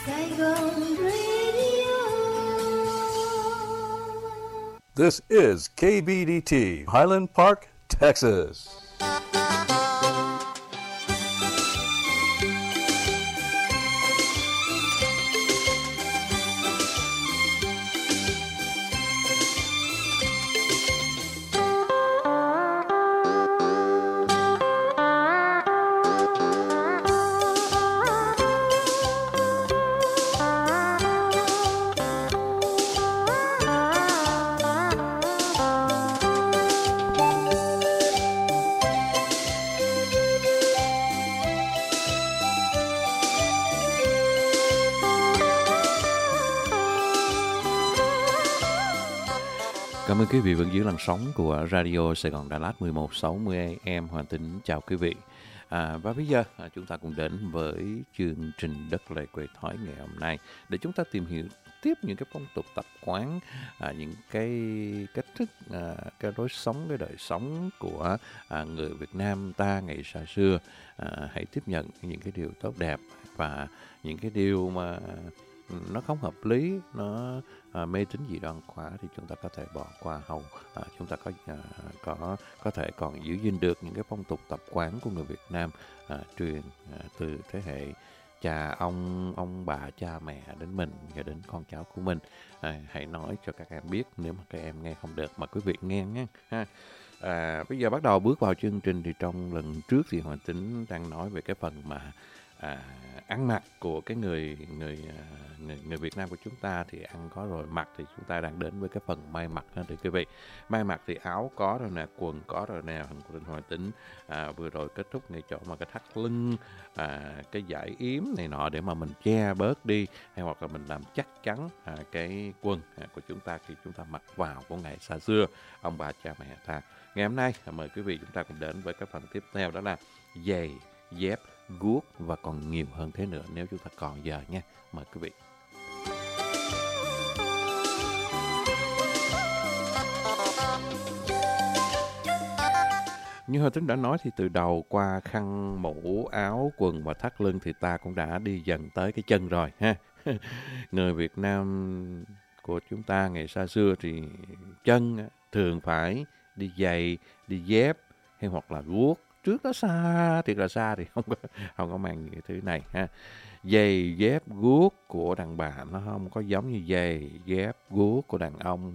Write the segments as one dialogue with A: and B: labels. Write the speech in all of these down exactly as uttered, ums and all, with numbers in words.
A: Saigon Radio.
B: This is K B D T, Highland Park, Texas.
C: Cảm ơn quý vị vẫn giữ làn sóng của Radio Sài Gòn Đà Lạt mười một sáu mươi a em. Hoàng Tính chào quý vị. À, và bây giờ à, chúng ta cùng đến với chương trình Đất Lệ Quê Thói ngày hôm nay để chúng ta tìm hiểu tiếp những cái phong tục tập quán, à, những cái cách thức, à, cái lối sống, cái đời sống của à, người Việt Nam ta ngày xa xưa. À, hãy tiếp nhận những cái điều tốt đẹp và những cái điều mà nó không hợp lý, nó à, mê tín dị đoan quá thì chúng ta có thể bỏ qua hầu. À, chúng ta có à, có có thể còn giữ gìn được những cái phong tục tập quán của người Việt Nam à, truyền à, từ thế hệ cha ông ông bà cha mẹ đến mình và đến con cháu của mình. À, hãy nói cho các em biết nếu mà các em nghe không được mà quý vị nghe nhé ha. À, bây giờ bắt đầu bước vào chương trình thì trong lần trước thì Hoàng Tính đang nói về cái phần mà à, ăn mặc của cái người người người người Việt Nam của chúng ta thì ăn có rồi, mặc thì chúng ta đang đến với cái phần may mặc ha thưa quý vị. May mặc thì áo có rồi nè, quần có rồi nè, Hoàng Hoàng Tính à, vừa rồi kết thúc ngay chỗ mà cái thắt lưng, à, cái dải yếm này nọ để mà mình che bớt đi, hay hoặc là mình làm chắc chắn à, cái quần à, của chúng ta khi chúng ta mặc vào của ngày xa xưa ông bà cha mẹ ta. Ngày hôm nay mời quý vị chúng ta cùng đến với cái phần tiếp theo, đó là giày, dép, guốc và còn nhiều hơn thế nữa nếu chúng ta còn giờ nha. Mời quý vị. Như Hoàng Tính đã nói thì từ đầu qua khăn, mũ, áo, quần và thắt lưng thì ta cũng đã đi dần tới cái chân rồi ha. Người Việt Nam của chúng ta ngày xa xưa thì chân thường phải đi giày, đi dép hay hoặc là guốc. Trước đó xa, thiệt là xa thì không có, không có mang những cái thứ này ha. Giày, dép, guốc của đàn bà nó không có giống như giày, dép, guốc của đàn ông.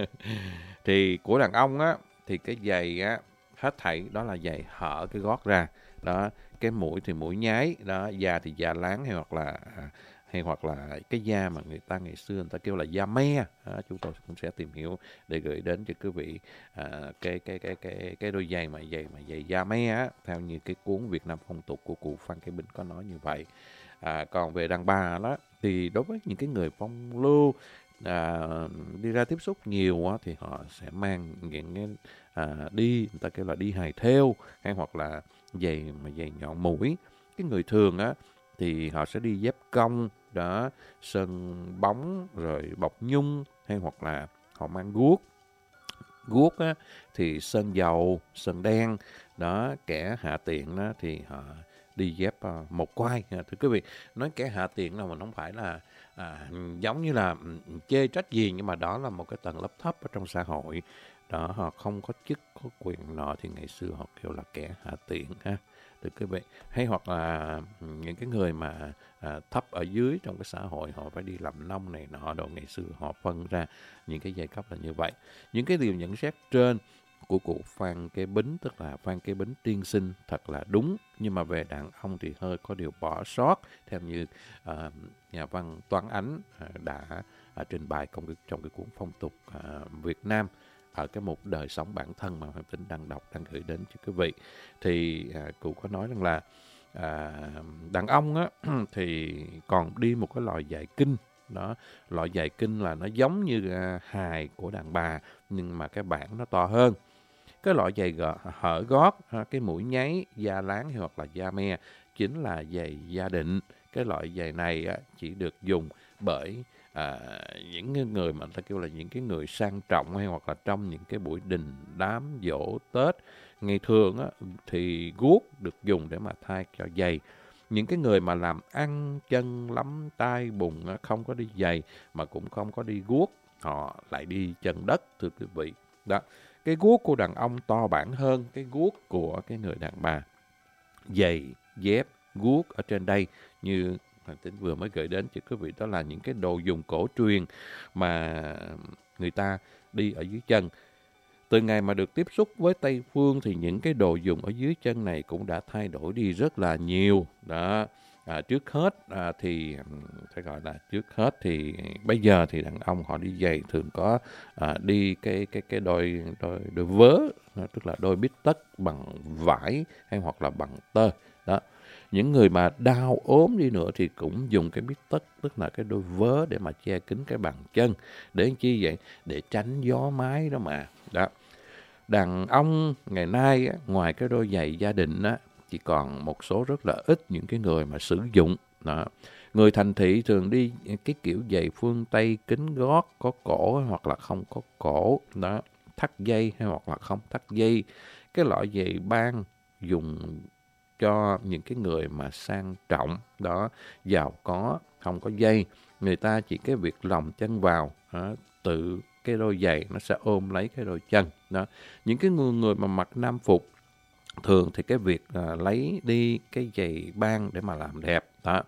C: Thì của đàn ông á, thì cái giày á, hết thảy đó là giày hở cái gót ra. Đó, cái mũi thì mũi nháy, đó, da thì da láng hay hoặc là hay hoặc là cái da mà người ta ngày xưa người ta kêu là da me. Đó, chúng tôi cũng sẽ tìm hiểu để gửi đến cho quý vị à, cái cái cái cái cái đôi giày mà giày mà giày da me á, theo như cái cuốn Việt Nam phong tục của cụ Phan Kế Bính có nói như vậy. À, còn về đàn bà đó thì đối với những cái người phong lưu à, đi ra tiếp xúc nhiều á, thì họ sẽ mang những cái à, đi người ta kêu là đi hài thêu hay hoặc là giày mà giày nhọn mũi. Cái người thường á thì họ sẽ đi dép cong đó, sơn bóng rồi bọc nhung, hay hoặc là họ mang guốc. Guốc á thì sơn dầu, sơn đen đó. Kẻ hạ tiện đó thì họ đi dép uh, một quai. Thưa quý vị, nói kẻ hạ tiện là mình không phải là à, giống như là chê trách gì, nhưng mà đó là một cái tầng lớp thấp ở trong xã hội đó, họ không có chức có quyền nọ thì ngày xưa họ kêu là kẻ hạ tiện ha. Thưa quý vị, hay hoặc là những cái người mà à, thấp ở dưới trong cái xã hội, họ phải đi làm nông này nọ đồ, ngày xưa họ phân ra những cái giai cấp là như vậy. Những cái điều nhận xét trên của cụ Phan Kế Bính, tức là Phan Kế Bính tiên sinh, thật là đúng, nhưng mà về đàn ông thì hơi có điều bỏ sót, theo như à, nhà văn Toán Ánh à, đã à, trình bày trong cái, trong cái cuốn phong tục à, Việt Nam ở cái mục đời sống bản thân mà Hoàng Tính đang đọc, đang gửi đến cho quý vị. Thì à, cụ có nói rằng là à, đàn ông á thì còn đi một cái loại giày kinh đó. Loại giày kinh là nó giống như à, hài của đàn bà, nhưng mà cái bản nó to hơn. Cái loại giày gọ, hở gót, cái mũi nháy, da láng hay hoặc là da me chính là giày gia định. Cái loại giày này á, chỉ được dùng bởi à, những người mà người ta kêu là những cái người sang trọng, hay hoặc là trong những cái buổi đình đám dỗ Tết. Ngày thường á, thì guốc được dùng để mà thay cho giày. những cái người mà làm ăn chân lắm tay bùn á, không có đi giày mà cũng không có đi guốc, họ lại đi chân đất, thưa quý vị. Đó, cái guốc của đàn ông to bản hơn cái guốc của cái người đàn bà. Giày, dép, guốc ở trên đây như Hoàng Tính vừa mới gửi đến cho quý vị, đó là những cái đồ dùng cổ truyền mà người ta đi ở dưới chân. Từ ngày mà được tiếp xúc với Tây Phương thì những cái đồ dùng ở dưới chân này cũng đã thay đổi đi rất là nhiều. Đó. À, trước hết à, thì phải gọi là trước hết thì bây giờ thì đàn ông họ đi giày thường có à, đi cái cái cái đôi đôi đôi vớ, tức là đôi bít tất bằng vải hay hoặc là bằng tơ. Đó. Những người mà đau ốm đi nữa thì cũng dùng cái bít tất, tức là cái đôi vớ để mà che kín cái bàn chân. Để chi vậy? Để tránh gió mái đó mà. Đó. Đàn ông ngày nay á, ngoài cái đôi giày gia đình á, chỉ còn một số rất là ít những cái người mà sử dụng. Đó. Người thành thị thường đi cái kiểu giày phương Tây kính gót, có cổ hoặc là không có cổ. Đó. Thắt dây hay hoặc là không thắt dây. Cái loại giày bang dùng cho những cái người mà sang trọng, đó, giàu có, không có dây. Người ta chỉ cái việc lòng chân vào, đó, tự cái đôi giày nó sẽ ôm lấy cái đôi chân. Đó. Những cái người, người mà mặc nam phục thường thì cái việc à, lấy đi cái giày bang để mà làm đẹp. Đó.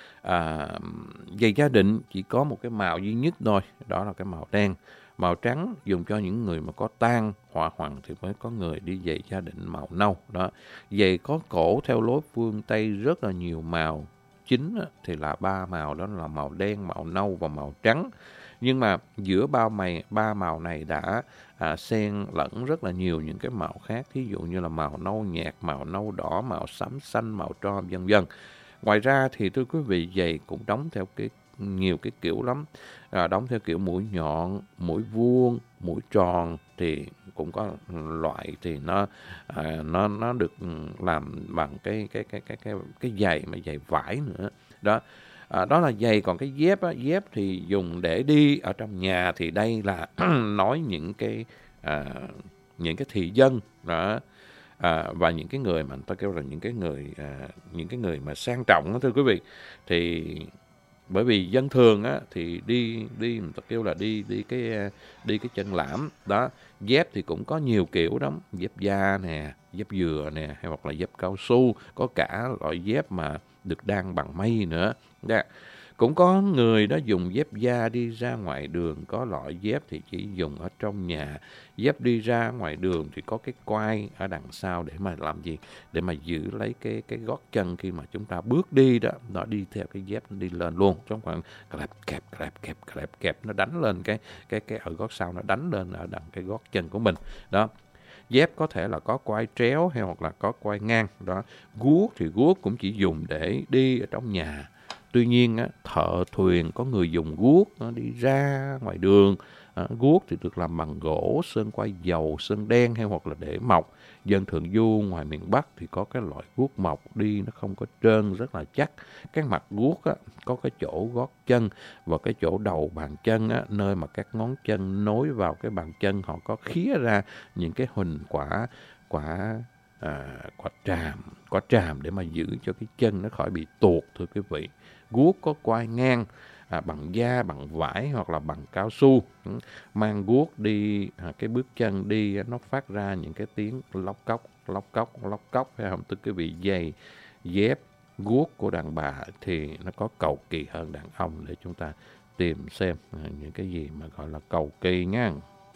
C: À, giày gia đình chỉ có một cái màu duy nhất thôi, đó là cái màu đen. Màu trắng dùng cho những người mà có tang, hỏa hoạn thì mới có người đi giày gia đình màu nâu. Đó. Giày có cổ theo lối phương Tây rất là nhiều màu. Chính thì là ba màu, đó là màu đen, màu nâu và màu trắng. Nhưng mà giữa ba mày ba màu này đã à, xen lẫn rất là nhiều những cái màu khác, thí dụ như là màu nâu nhạt, màu nâu đỏ, màu xám xanh, màu tro, vân vân. Ngoài ra thì thưa quý vị, giày cũng đóng theo cái nhiều cái kiểu lắm, à, đóng theo kiểu mũi nhọn, mũi vuông, mũi tròn, thì cũng có loại thì nó à, nó nó được làm bằng cái cái cái cái cái cái giày mà giày vải nữa. Đó. À, đó là giày. Còn cái dép á, dép thì dùng để đi ở trong nhà, thì đây là nói những cái à, những cái thị dân đó, à, và những cái người mà người ta kêu là những cái người à, những cái người mà sang trọng đó, thưa quý vị. Thì bởi vì dân thường á thì đi đi người ta kêu là đi đi cái đi cái chân lãm đó. Dép thì cũng có nhiều kiểu lắm, dép da nè, dép dừa nè, hay hoặc là dép cao su, có cả loại dép mà được đan bằng mây nữa. Yeah. Cũng có người đó dùng dép da đi ra ngoài đường, có loại dép thì chỉ dùng ở trong nhà. Dép đi ra ngoài đường thì có cái quai ở đằng sau để mà làm gì? Để mà giữ lấy cái cái gót chân khi mà chúng ta bước đi đó, nó đi theo cái dép nó đi lên luôn. Trong khoảng kẹp kẹp kẹp kẹp kẹp kẹp nó đánh lên cái cái cái ở gót sau, nó đánh lên ở đằng cái gót chân của mình. Đó. Dép có thể là có quai tréo hay hoặc là có quai ngang. Đó. Guốc thì guốc cũng chỉ dùng để đi ở trong nhà. Tuy nhiên, á, thợ thuyền có người dùng guốc nó đi ra ngoài đường. À, guốc thì được làm bằng gỗ, sơn quai dầu, sơn đen hay hoặc là để mọc. Dân thượng du ngoài miền Bắc thì có cái loại guốc mọc đi nó không có trơn, rất là chắc. Cái mặt guốc á, có cái chỗ gót chân và cái chỗ đầu bàn chân á, nơi mà các ngón chân nối vào cái bàn chân, họ có khía ra những cái hình quả quả à, quả tràm, quả tràm để mà giữ cho cái chân nó khỏi bị tuột, thưa quý vị. Guốc có quai ngang à, bằng da, bằng vải hoặc là bằng cao su. Mang guốc đi, à, cái bước chân đi nó phát ra những cái tiếng lóc cóc, lóc cóc, lóc cóc, phải không? Tức cái vị giày, dép, guốc của đàn bà thì nó có cầu kỳ hơn đàn ông, để chúng ta tìm xem à, những cái gì mà gọi là cầu kỳ nha.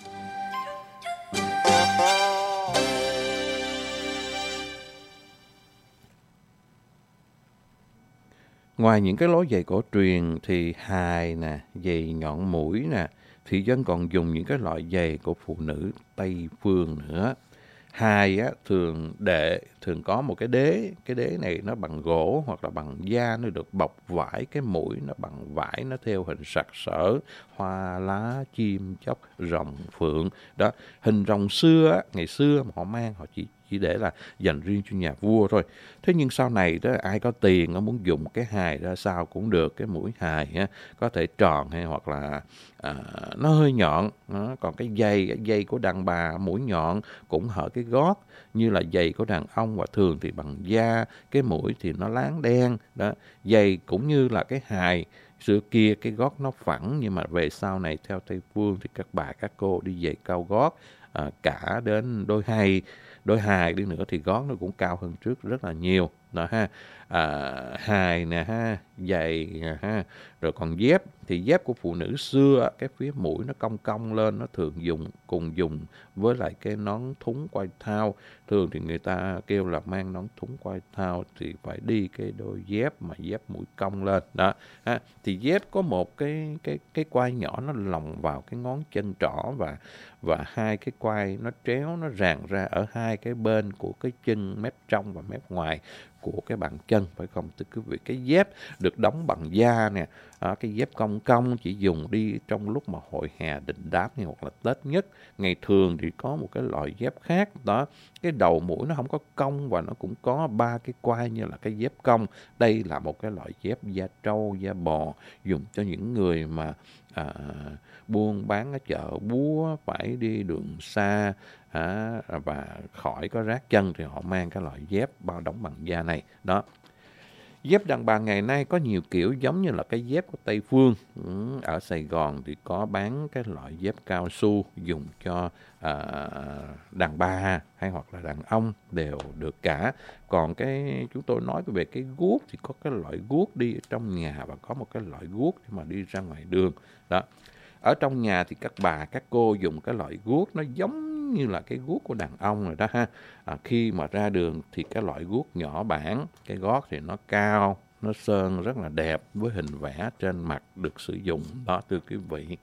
C: Ngoài những cái lối giày cổ truyền thì hài nè, giày nhọn mũi nè, thì dân còn dùng những cái loại giày của phụ nữ Tây phương nữa. Hài á, thường để thường có một cái đế, cái đế này nó bằng gỗ hoặc là bằng da, nó được bọc vải, cái mũi nó bằng vải, nó theo hình sặc sỡ, hoa lá, chim chóc, rồng phượng. Đó, hình rồng xưa á, ngày xưa mà họ mang họ chỉ chỉ để là dành riêng cho nhà vua thôi. Thế nhưng sau này đó, ai có tiền nó muốn dùng cái hài ra sao cũng được. Cái mũi hài ha, có thể tròn hay hoặc là à, nó hơi nhọn. Đó. Còn cái dây cái dây của đàn bà mũi nhọn cũng hở cái gót như là giày của đàn ông, và thường thì bằng da, cái mũi thì nó láng đen đó. Giày cũng như là cái hài xưa kia cái gót nó phẳng, nhưng mà về sau này theo Tây phương thì các bà các cô đi giày cao gót, à, cả đến đôi hai đôi hài đi nữa thì gót nó cũng cao hơn trước rất là nhiều đó ha. À, hài nè ha, giày nè ha, rồi còn dép thì dép của phụ nữ xưa cái phía mũi nó cong cong lên, nó thường dùng cùng dùng với lại cái nón thúng quai thao. Thường thì người ta kêu là mang nón thúng quai thao thì phải đi cái đôi dép mà dép mũi cong lên đó ha. Thì dép có một cái cái cái quai nhỏ nó lồng vào cái ngón chân trỏ, và và hai cái quai nó tréo, nó ràng ra ở hai cái bên của cái chân, mép trong và mép ngoài của cái bàn chân, phải không thưa quý vị? Cái dép được đóng bằng da nè, à, cái dép cong cong chỉ dùng đi trong lúc mà hội hè đình đám hay hoặc là Tết nhất. Ngày thường thì có một cái loại dép khác đó, cái đầu mũi nó không có cong và nó cũng có ba cái quai như là cái dép cong. Đây là một cái loại dép da trâu, da bò, dùng cho những người mà à, buôn bán ở chợ búa, phải đi đường xa à, và khỏi có rát chân thì họ mang cái loại dép bao đóng bằng da này đó. Dép đàn bà ngày nay có nhiều kiểu, giống như là cái dép của Tây phương. Ừ, ở Sài Gòn thì có bán cái loại dép cao su dùng cho à, đàn bà hay hoặc là đàn ông đều được cả. Còn cái chúng tôi nói về cái guốc thì có cái loại guốc đi ở trong nhà và có một cái loại guốc để mà đi ra ngoài đường đó. Ở trong nhà thì các bà, các cô dùng cái loại guốc nó giống như là cái guốc của đàn ông rồi đó ha. À, khi mà ra đường thì cái loại guốc nhỏ bản, cái gót thì nó cao, nó sơn rất là đẹp với hình vẽ trên mặt được sử dụng đó thưa quý vị.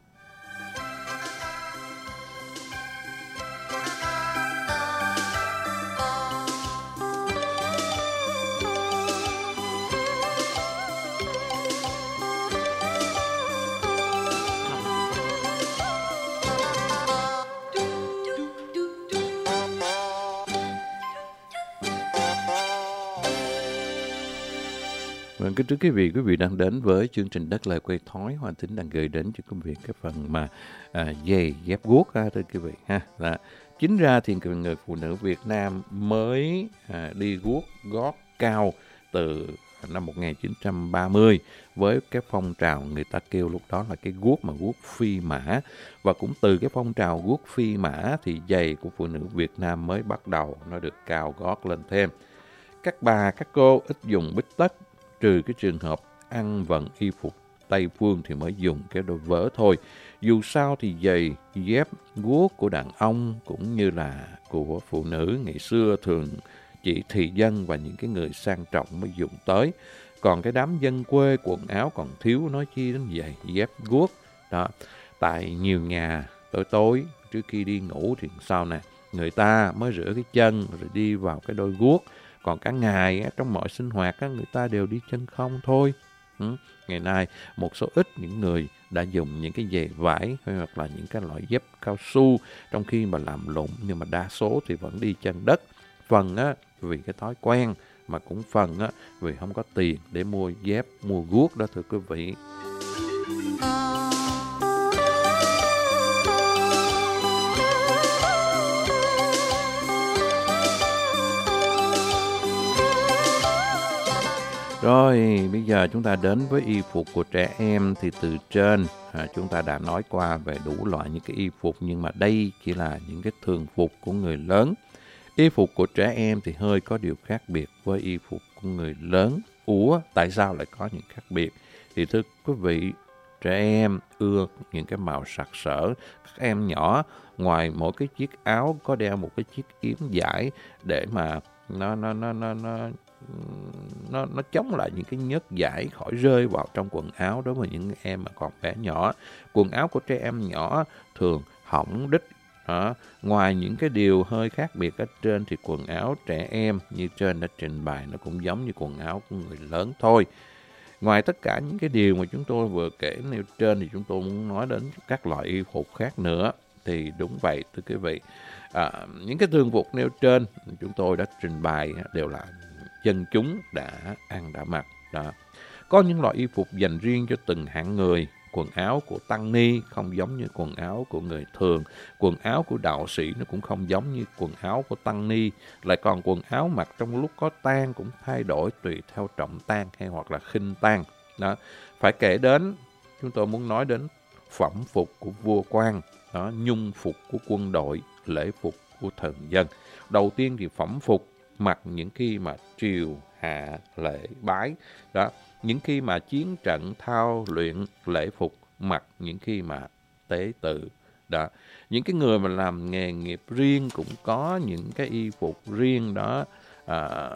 C: Vâng, kính thưa quý vị, quý vị đang đến với chương trình Đất Lời Quê Thói. Hoàng Tính đang gửi đến cho quý vị cái phần mà à, giày dép guốc ha, thưa quý vị ha. Là chính ra thì người phụ nữ Việt Nam mới à, đi guốc gót cao từ năm một nghìn chín trăm ba mươi với cái phong trào người ta kêu lúc đó là cái guốc mà guốc phi mã, và cũng từ cái phong trào guốc phi mã thì giày của phụ nữ Việt Nam mới bắt đầu nó được cao gót lên thêm. Các bà các cô ít dùng bít tất, trừ cái trường hợp ăn vận y phục Tây phương thì mới dùng cái đôi vớ thôi. Dù sao thì giày, dép, guốc của đàn ông cũng như là của phụ nữ ngày xưa thường chỉ thị dân và những cái người sang trọng mới dùng tới. Còn cái đám dân quê quần áo còn thiếu, nói chi đến giày, dép, guốc. Đó. Tại nhiều nhà tối tối trước khi đi ngủ thì sao nè, người ta mới rửa cái chân rồi đi vào cái đôi guốc. Còn cả ngày trong mọi sinh hoạt người ta đều đi chân không thôi. Ừ. Ngày nay một số ít những người đã dùng những cái giày vải hay hoặc là những cái loại dép cao su trong khi mà làm lụng, nhưng mà đa số thì vẫn đi chân đất. Phần á, vì cái thói quen, mà cũng phần á, vì không có tiền để mua dép, mua guốc đó thưa quý vị. Rồi, bây giờ chúng ta đến với y phục của trẻ em. Thì từ trên à, chúng ta đã nói qua về đủ loại những cái y phục, nhưng mà đây chỉ là những cái thường phục của người lớn. Y phục của trẻ em thì hơi có điều khác biệt với y phục của người lớn. Ủa, tại sao lại có những khác biệt? Thì thưa quý vị, trẻ em ưa những cái màu sặc sỡ. Các em nhỏ, ngoài mỗi cái chiếc áo có đeo một cái chiếc yếm vải để mà nó nó nó nó nó nó nó chống lại những cái nhớt vải khỏi rơi vào trong quần áo đối với những em mà còn bé nhỏ. Quần áo của trẻ em nhỏ thường hỏng đít. Đó. Ngoài những cái điều hơi khác biệt ở trên thì quần áo trẻ em như trên đã trình bày nó cũng giống như quần áo của người lớn thôi. Ngoài tất cả những cái điều mà chúng tôi vừa kể nêu trên thì chúng tôi muốn nói đến các loại y phục khác nữa. thì đúng vậy thưa quý vị. À, những cái thường phục nêu trên chúng tôi đã trình bày đều là dân chúng đã ăn đã mặc. Đó. Có những loại y phục dành riêng cho từng hạng người. Quần áo của tăng ni không giống như quần áo của người thường. Quần áo của đạo sĩ nó cũng không giống như quần áo của tăng ni. Lại còn quần áo mặc trong lúc có tang cũng thay đổi tùy theo trọng tang hay hoặc là khinh tang. Đó. Phải kể đến, chúng tôi muốn nói đến phẩm phục của vua quan, đó, nhung phục của quân đội, lễ phục của thần dân. Đầu tiên thì phẩm phục mặc những khi mà triều hạ lễ bái. Đó. Những khi mà chiến trận thao luyện, lễ phục mặc những khi mà tế tự. Đó. Những cái người mà làm nghề nghiệp riêng cũng có những cái y phục riêng đó. À,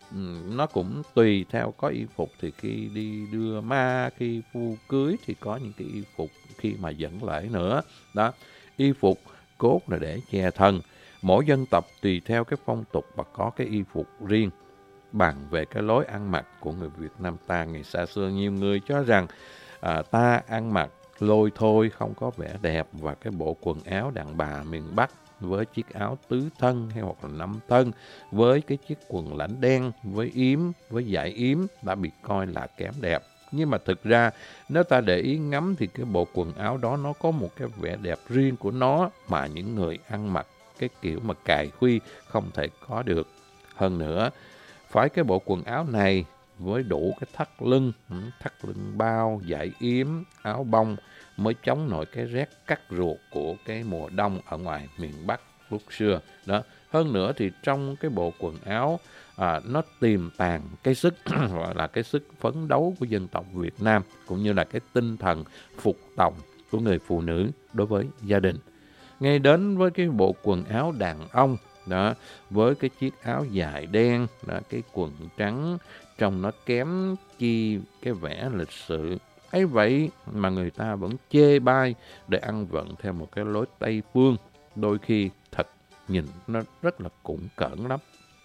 C: nó cũng tùy theo, có y phục thì khi đi đưa ma, khi phu cưới thì có những cái y phục khi mà dẫn lễ nữa. Đó. Y phục cốt là để che thân. Mỗi dân tộc tùy theo cái phong tục và có cái y phục riêng. Bàn về cái lối ăn mặc của người Việt Nam ta ngày xa xưa, nhiều người cho rằng à, ta ăn mặc lôi thôi, không có vẻ đẹp, và cái bộ quần áo đàn bà miền Bắc với chiếc áo tứ thân hay hoặc là năm thân, với cái chiếc quần lãnh đen, với yếm, với dải yếm đã bị coi là kém đẹp. Nhưng mà thực ra nếu ta để ý ngắm thì cái bộ quần áo đó nó có một cái vẻ đẹp riêng của nó mà những người ăn mặc cái kiểu mà cài khuy không thể có được. Hơn nữa, phải cái bộ quần áo này với đủ cái thắt lưng, thắt lưng bao, dải yếm, áo bông mới chống nổi cái rét cắt ruột của cái mùa đông ở ngoài miền Bắc lúc xưa. Đó. Hơn nữa thì trong cái bộ quần áo à, nó tiềm tàng cái sức gọi là cái sức phấn đấu của dân tộc Việt Nam, cũng như là cái tinh thần phục tòng của người phụ nữ đối với gia đình. Ngay đến với cái bộ quần áo đàn ông đó, với cái chiếc áo dài đen, đó, cái quần trắng, trông nó kém chi cái vẻ lịch sự. Ấy vậy mà người ta vẫn chê bai để ăn vận theo một cái lối Tây phương, đôi khi thật nhìn nó rất là củng cỡn lắm.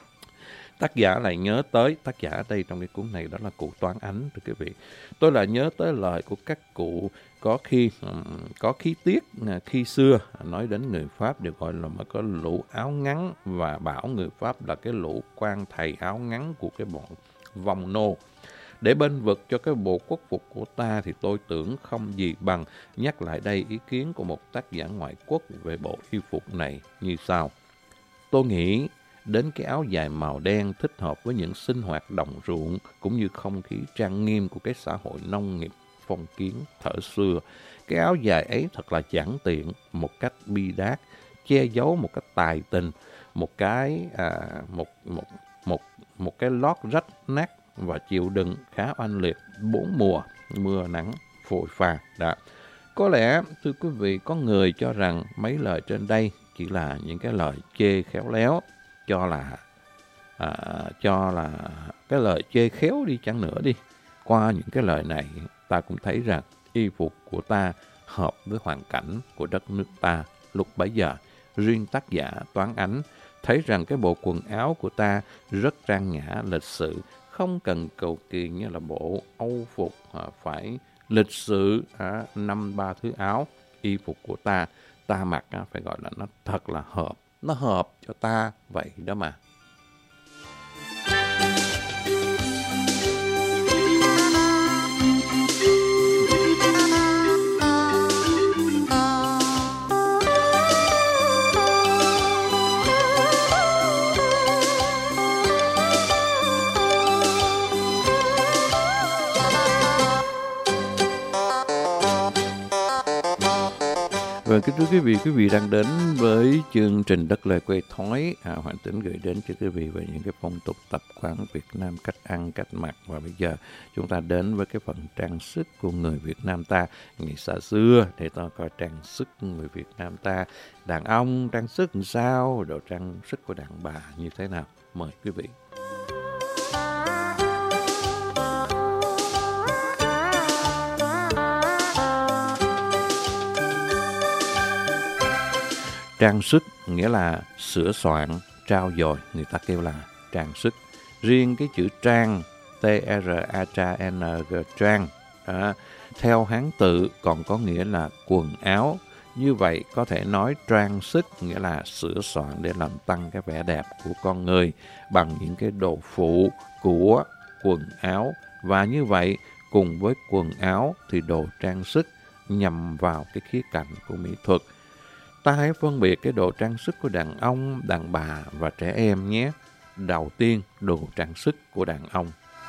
C: Tác giả lại nhớ tới, tác giả ở đây trong cái cuốn này đó là cụ Toán Ánh, thưa quý vị. Tôi lại nhớ tới lời của các cụ có khi có khí tiết khi xưa nói đến người Pháp được gọi là một cái lũ áo ngắn, và bảo người Pháp là cái lũ quan thầy áo ngắn của cái bọn vong nô. Để bênh vực cho cái bộ quốc phục của ta thì tôi tưởng không gì bằng nhắc lại đây ý kiến của một tác giả ngoại quốc về bộ y phục này như sau. Tôi nghĩ đến cái áo dài màu đen thích hợp với những sinh hoạt đồng ruộng cũng như không khí trang nghiêm của cái xã hội nông nghiệp phong kiến thời xưa. Cái áo dài ấy thật là giản tiện, một cách bi đát, che giấu một cách tài tình, một cái à, một một một một cái lót rách nát và chịu đựng khá oanh liệt bốn mùa mưa nắng phôi pha. Đó. Có lẽ thưa quý vị, có người cho rằng mấy lời trên đây chỉ là những cái lời chê khéo léo, cho là à, cho là cái lời chê khéo đi chăng nữa đi. Qua những cái lời này, ta cũng thấy rằng y phục của ta hợp với hoàn cảnh của đất nước ta lúc bấy giờ. Riêng tác giả Toán Ánh thấy rằng cái bộ quần áo của ta rất trang nhã, lịch sự, không cần cầu kỳ như là bộ Âu phục à, phải lịch sự à, năm ba thứ áo. Y phục của ta, ta mặc à, phải gọi là nó thật là hợp, nó hợp cho ta vậy đó mà. Vâng, kính thưa quý vị, quý vị đang đến với chương trình Đất Lời Quê Thói. À, Hoàng Tĩnh gửi đến cho quý vị về những cái phong tục tập quán Việt Nam, cách ăn, cách mặc. Và bây giờ chúng ta đến với cái phần trang sức của người Việt Nam ta ngày xa xưa, để ta coi trang sức của người Việt Nam ta. Đàn ông trang sức làm sao, đồ trang sức của đàn bà như thế nào. Mời quý vị. Trang sức nghĩa là sửa soạn, trao dồi, người ta kêu là trang sức. Riêng cái chữ trang, T R A N G, trang, à, theo Hán tự còn có nghĩa là quần áo, Như vậy có thể nói trang sức nghĩa là sửa soạn để làm tăng cái vẻ đẹp của con người bằng những cái đồ phụ của quần áo. Và như vậy cùng với quần áo thì đồ trang sức nhằm vào cái khía cạnh của mỹ thuật. Ta hãy phân biệt cái đồ trang sức của đàn ông, đàn bà và trẻ em nhé. Đầu tiên, đồ trang sức của đàn ông.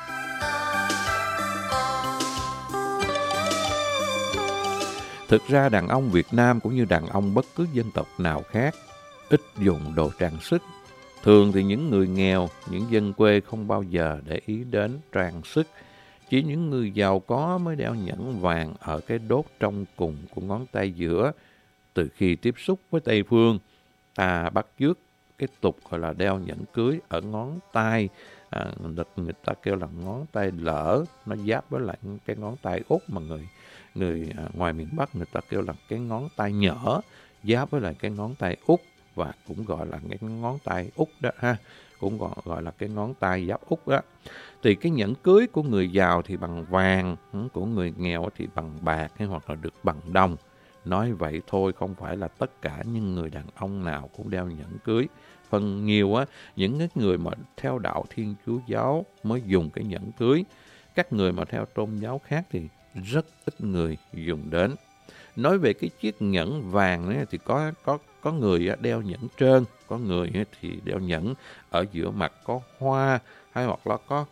C: Thực ra đàn ông Việt Nam cũng như đàn ông bất cứ dân tộc nào khác ít dùng đồ trang sức. Thường thì những người nghèo, những dân quê không bao giờ để ý đến trang sức. Chỉ những người giàu có mới đeo nhẫn vàng ở cái đốt trong cùng của ngón tay giữa. Từ khi tiếp xúc với Tây Phương, ta bắt chước cái tục gọi là đeo nhẫn cưới ở ngón tay. À, người ta kêu là ngón tay lỡ, nó giáp với lại cái ngón tay út mà người người à, ngoài miền Bắc người ta kêu là cái ngón tay nhỏ, giáp với lại cái ngón tay út và cũng gọi là cái ngón tay út đó ha, cũng gọi gọi là cái ngón tay giáp út đó. Thì cái nhẫn cưới của người giàu thì bằng vàng, của người nghèo thì bằng bạc hay hoặc là được bằng đồng. Nói vậy thôi, không phải là tất cả những người đàn ông nào cũng đeo nhẫn cưới. Phần nhiều á, những người mà theo đạo Thiên Chúa giáo mới dùng cái nhẫn cưới. Các người mà theo tôn giáo khác thì rất ít người dùng đến. Nói về cái chiếc nhẫn vàng ấy, thì có có có người đeo nhẫn trơn, có người thì đeo nhẫn ở giữa mặt có hoa hay hoặc là có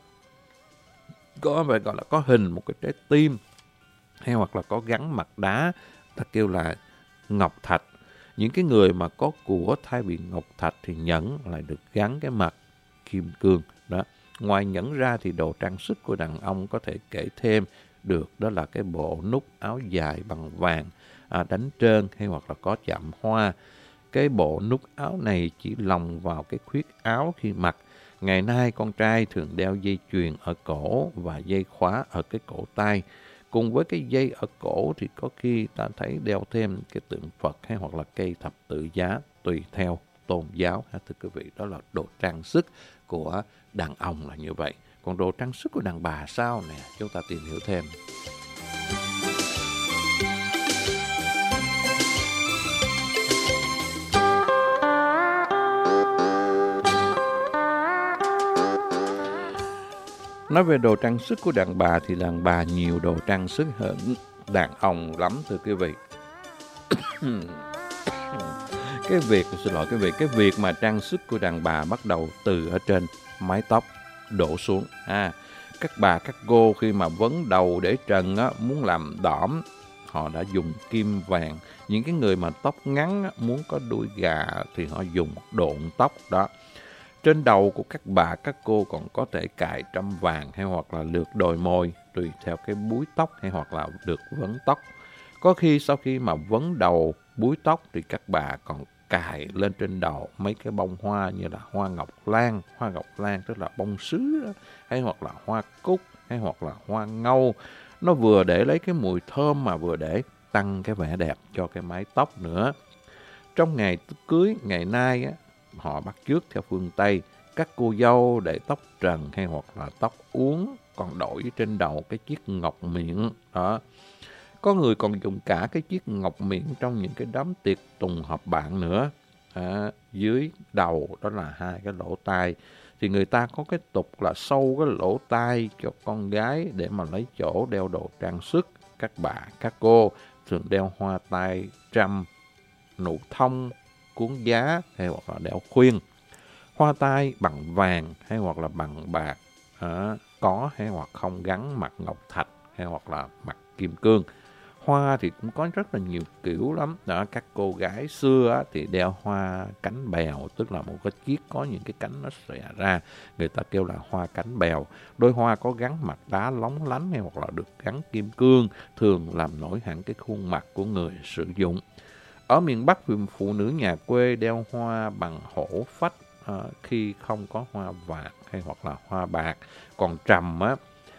C: có phải gọi là có hình một cái trái tim hay hoặc là có gắn mặt đá, ta kêu là ngọc thạch. Những cái người mà có của thay vì ngọc thạch thì nhẫn lại được gắn cái mặt kim cương đó. Ngoài nhẫn ra thì đồ trang sức của đàn ông có thể kể thêm được đó là cái bộ nút áo dài bằng vàng à, đánh trơn hay hoặc là có chạm hoa. Cái bộ nút áo này chỉ lồng vào cái khuyết áo khi mặc. Ngày nay con trai thường đeo dây chuyền ở cổ và dây khóa ở cái cổ tay. Cùng với cái dây ở cổ thì có khi ta thấy đeo thêm cái tượng Phật hay hoặc là cây thập tự giá tùy theo tôn giáo. Thưa quý vị, đó là đồ trang sức của đàn ông là như vậy. Còn đồ trang sức của đàn bà sao nè? Chúng ta tìm hiểu thêm. Nói về đồ trang sức của đàn bà thì đàn bà nhiều đồ trang sức hơn đàn ông lắm thưa quý vị. Cái việc, xin lỗi quý vị, cái việc mà trang sức của đàn bà bắt đầu từ ở trên mái tóc đổ xuống. À, các bà, các cô khi mà vấn đầu để trần á, muốn làm đỏm, họ đã dùng kim vàng. Những cái người mà tóc ngắn á, muốn có đuôi gà thì họ dùng độn tóc đó. Trên đầu của các bà, các cô còn có thể cài trâm vàng hay hoặc là lược đồi mồi, tùy theo cái búi tóc hay hoặc là được vấn tóc. Có khi sau khi mà vấn đầu, búi tóc thì các bà còn cài lên trên đầu mấy cái bông hoa như là hoa ngọc lan, hoa ngọc lan tức là bông sứ đó, hay hoặc là hoa cúc, hay hoặc là hoa ngâu. Nó vừa để lấy cái mùi thơm mà vừa để tăng cái vẻ đẹp cho cái mái tóc nữa. Trong ngày cưới ngày nay á, họ bắt chước theo phương Tây, các cô dâu để tóc trần hay hoặc là tóc uốn còn đội trên đầu cái chiếc ngọc miệng đó. Có người còn dùng cả cái chiếc ngọc miệng trong những cái đám tiệc tùng họp bạn nữa. À, dưới đầu đó là hai cái lỗ tai. Thì người ta có cái tục là sâu cái lỗ tai cho con gái để mà lấy chỗ đeo đồ trang sức. Các bà, các cô thường đeo hoa tai trâm, nụ thông, cuốn giá hay hoặc là đeo khuyên. Hoa tai bằng vàng hay hoặc là bằng bạc, à, có hay hoặc không gắn mặt ngọc thạch hay hoặc là mặt kim cương. Hoa thì cũng có rất là nhiều kiểu lắm. Đó, các cô gái xưa á, thì đeo hoa cánh bèo, tức là một cái chiếc có những cái cánh nó xòe ra. Người ta kêu là hoa cánh bèo. Đôi hoa có gắn mặt đá lóng lánh hay hoặc là được gắn kim cương, thường làm nổi hẳn cái khuôn mặt của người sử dụng. Ở miền Bắc, phụ nữ nhà quê đeo hoa bằng hổ phách à, khi không có hoa vàng hay hoặc là hoa bạc. Còn trầm á,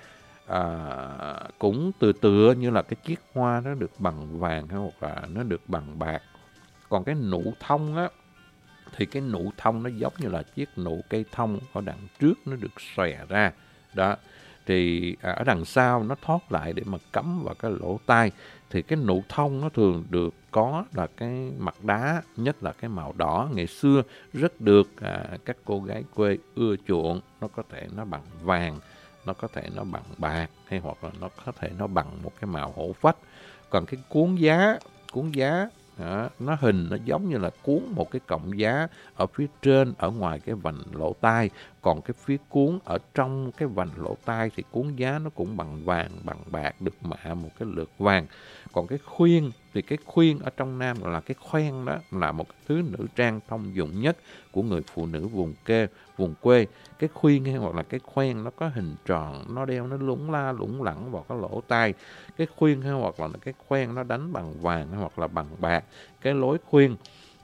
C: À, cũng từ tựa như là cái chiếc hoa nó được bằng vàng hay hoặc là nó được bằng bạc. Còn cái nụ thông á, thì cái nụ thông nó giống như là chiếc nụ cây thông ở đằng trước nó được xòe ra đó. thì ở đằng sau nó thoát lại để mà cắm vào cái lỗ tai. Thì cái nụ thông nó thường được có là cái mặt đá, nhất là cái màu đỏ. Ngày xưa rất được à, các cô gái quê ưa chuộng. Nó có thể nó bằng vàng, nó có thể nó bằng bạc, hay hoặc là nó có thể nó bằng một cái màu hổ phách. Còn cái cuốn giá, cuốn giá đó, nó hình nó giống như là cuốn một cái cọng giá ở phía trên, ở ngoài cái vành lỗ tai. Còn cái phía cuốn ở trong cái vành lỗ tai thì cuốn giá nó cũng bằng vàng, bằng bạc, được mạ một cái lược vàng. Còn cái khuyên thì cái khuyên ở trong Nam gọi là cái khoen, đó là một cái thứ nữ trang thông dụng nhất của người phụ nữ vùng quê, vùng quê. Cái khuyên hay hoặc là cái khoen nó có hình tròn, nó đeo nó lủng la lủng lẳng vào cái lỗ tai. Cái khuyên hay hoặc là cái khoen nó đánh bằng vàng hay hoặc là bằng bạc. Cái lối khuyên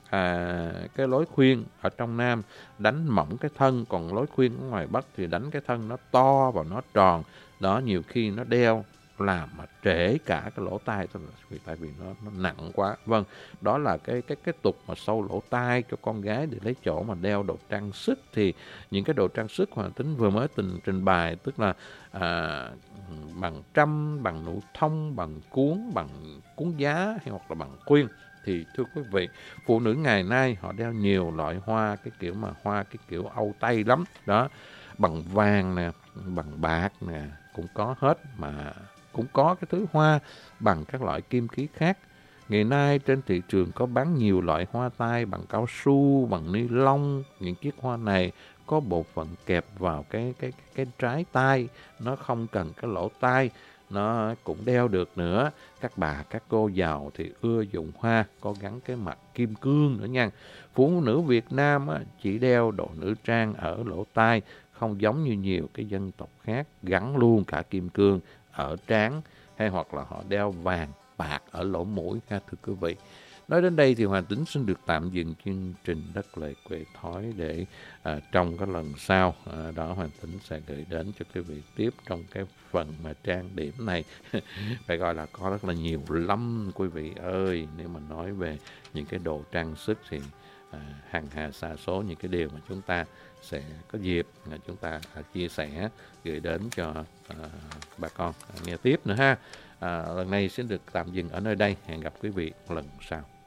C: À, cái lối khuyên ở trong Nam đánh mỏng cái thân, còn lối khuyên ở ngoài Bắc thì đánh cái thân nó to và nó tròn. Đó, nhiều khi nó đeo làm mà trễ cả cái lỗ tai, tại vì nó, nó nặng quá. Vâng, đó là cái cái cái tục mà sâu lỗ tai cho con gái để lấy chỗ mà đeo đồ trang sức. Thì những cái đồ trang sức Hoàng Tính vừa mới trình, trình bày, tức là à, bằng trăm, bằng nụ thông, bằng cuốn, bằng cuốn giá hay hoặc là bằng khuyên. Thì thưa quý vị, phụ nữ ngày nay họ đeo nhiều loại hoa, cái kiểu mà hoa cái kiểu Âu Tây lắm. Đó, bằng vàng nè, bằng bạc nè, cũng có hết, mà cũng có cái thứ hoa bằng các loại kim khí khác. Ngày nay trên thị trường có bán nhiều loại hoa tai bằng cao su, bằng ni lông. Những chiếc hoa này có bộ phận kẹp vào cái cái cái, cái trái tai, nó không cần cái lỗ tai, nó cũng đeo được nữa. Các bà, các cô giàu thì ưa dùng hoa có gắn cái mặt kim cương nữa nha. Phụ nữ Việt Nam á, chỉ đeo đồ nữ trang ở lỗ tai, không giống như nhiều cái dân tộc khác gắn luôn cả kim cương ở trán, hay hoặc là họ đeo vàng bạc ở lỗ mũi ha, thưa quý vị. Nói đến đây thì Hoàng Tính xin được tạm dừng chương trình Đất Lệ Quê Thói để à, trong cái lần sau à, đó Hoàng Tính sẽ gửi đến cho quý vị tiếp trong cái phần mà trang điểm này. Phải gọi là có rất là nhiều lắm quý vị ơi. Nếu mà nói về những cái đồ trang sức thì à, hàng hà xa số những cái điều mà chúng ta sẽ có dịp là chúng ta à, chia sẻ gửi đến cho à, bà con à, nghe tiếp nữa ha. À, lần này xin được tạm dừng ở nơi đây. Hẹn gặp quý vị lần sau.